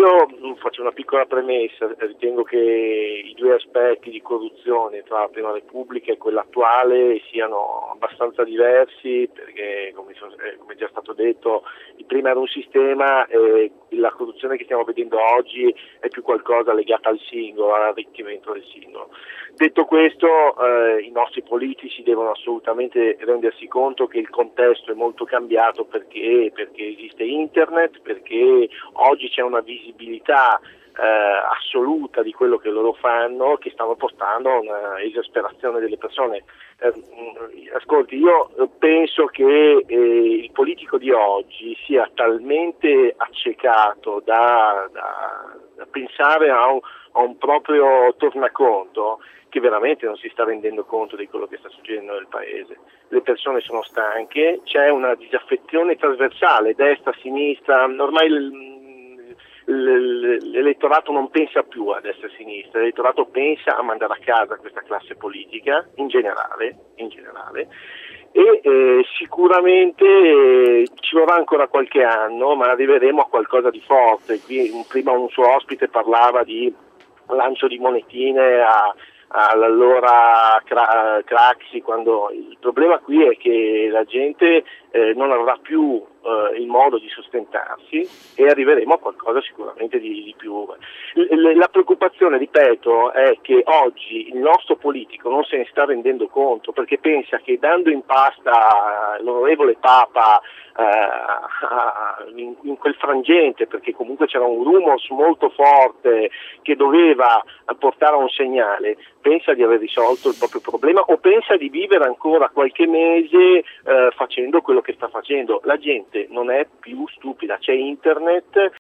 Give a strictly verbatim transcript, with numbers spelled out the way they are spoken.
io faccio una piccola premessa, ritengo che i due aspetti di corruzione tra la Prima Repubblica e quella attuale siano abbastanza diversi, perché come, come è già stato detto, il prima era un sistema e la corruzione che stiamo vedendo oggi è più qualcosa legata al singolo, all'arricchimento del singolo. Detto questo, eh, i nostri politici devono assolutamente rendersi conto che il contesto è molto cambiato perché, perché esiste internet, perché oggi c'è una visibilità eh, assoluta di quello che loro fanno, che stanno portando a una esasperazione delle persone. Eh, ascolti, io penso che eh, il politico di oggi sia talmente accecato da, da, da pensare a un, a un proprio tornaconto che veramente non si sta rendendo conto di quello che sta succedendo nel paese. Le persone sono stanche, c'è una disaffezione trasversale, destra, sinistra, ormai l- l- l'elettorato non pensa più a destra e a sinistra, l'elettorato pensa a mandare a casa questa classe politica in generale, in generale. E eh, sicuramente eh, ci vorrà ancora qualche anno, ma arriveremo a qualcosa di forte. Qui prima un suo ospite parlava di lancio di monetine a all'allora Cra- Craxi, quando il problema qui è che la gente eh, non avrà più eh, il modo di sostentarsi e arriveremo a qualcosa sicuramente di, di più. L- la preoccupazione, ripeto, è che oggi il nostro politico non se ne sta rendendo conto, perché pensa che dando in pasta l'onorevole Papa eh, in, in quel frangente, perché comunque c'era un rumors molto forte che doveva portare a un segnale, pensa di aver risolto il proprio problema o pensa di vivere ancora qualche mese eh, facendo quello che sta facendo. La gente non è più stupida, c'è internet